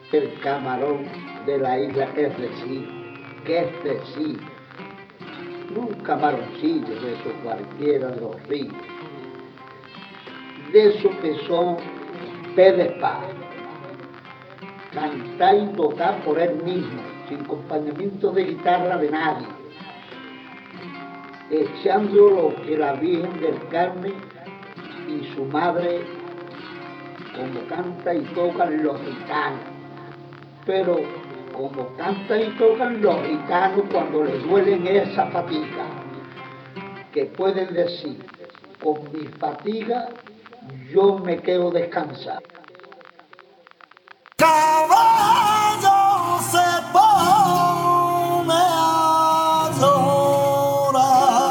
el camarón de la isla es decir, que es decir, no un camaroncillo de esos cualquiera de los ríos, de esos que son pez de espada, cantar y tocar por él mismo, sin acompañamiento de guitarra de nadie, echando lo que la Virgen del Carmen y su madre, como canta y tocan los gitanos, pero como cantan y tocan los gitanos cuando les duelen esa fatiga, que pueden decir, con mi fatiga yo me quedo descansar. Caballo se pone a llorar.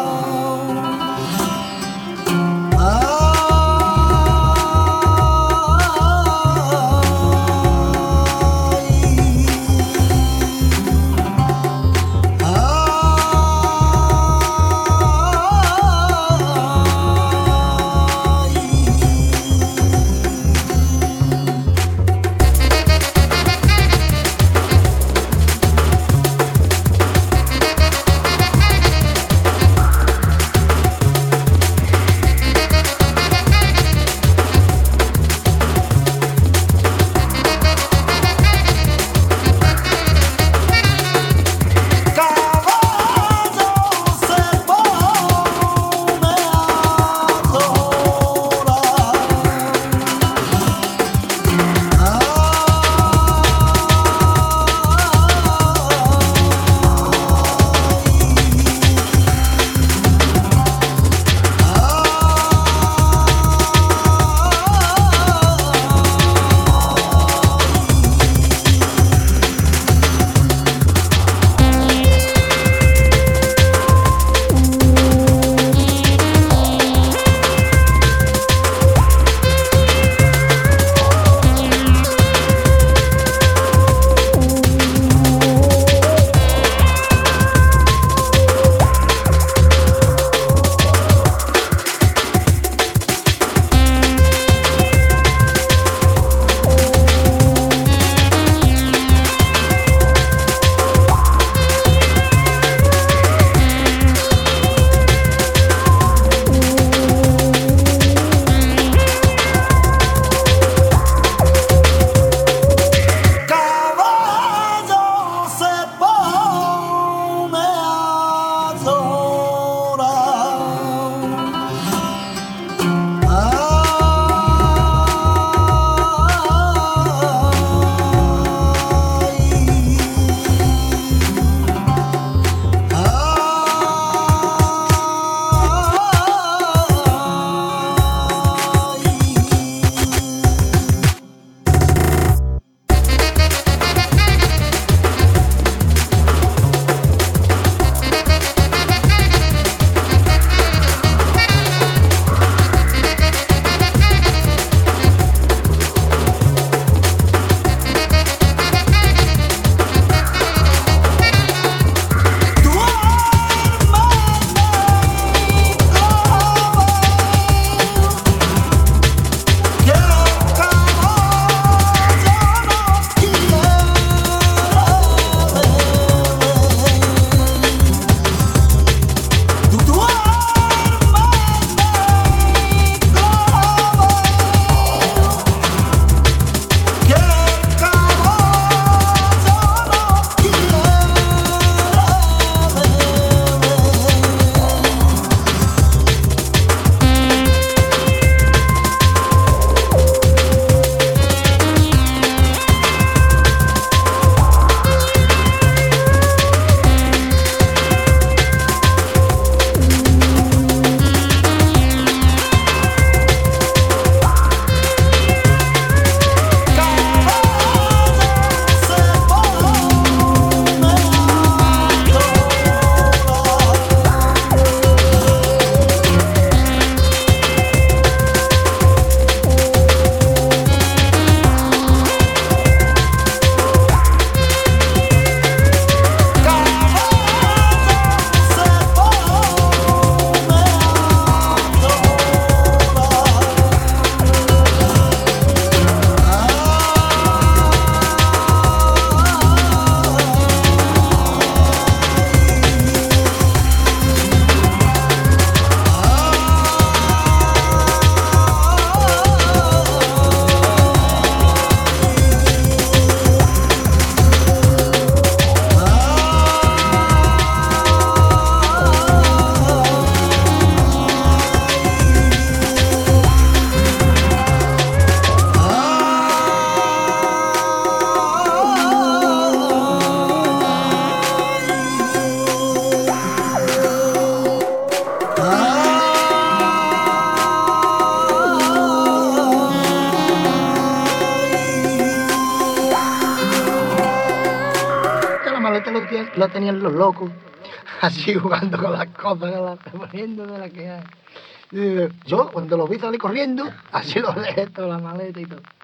lo tenían los locos, así jugando con las cosas, poniéndose la que hay. Yo, cuando lo vi salir corriendo, así lo dejé toda la maleta y todo.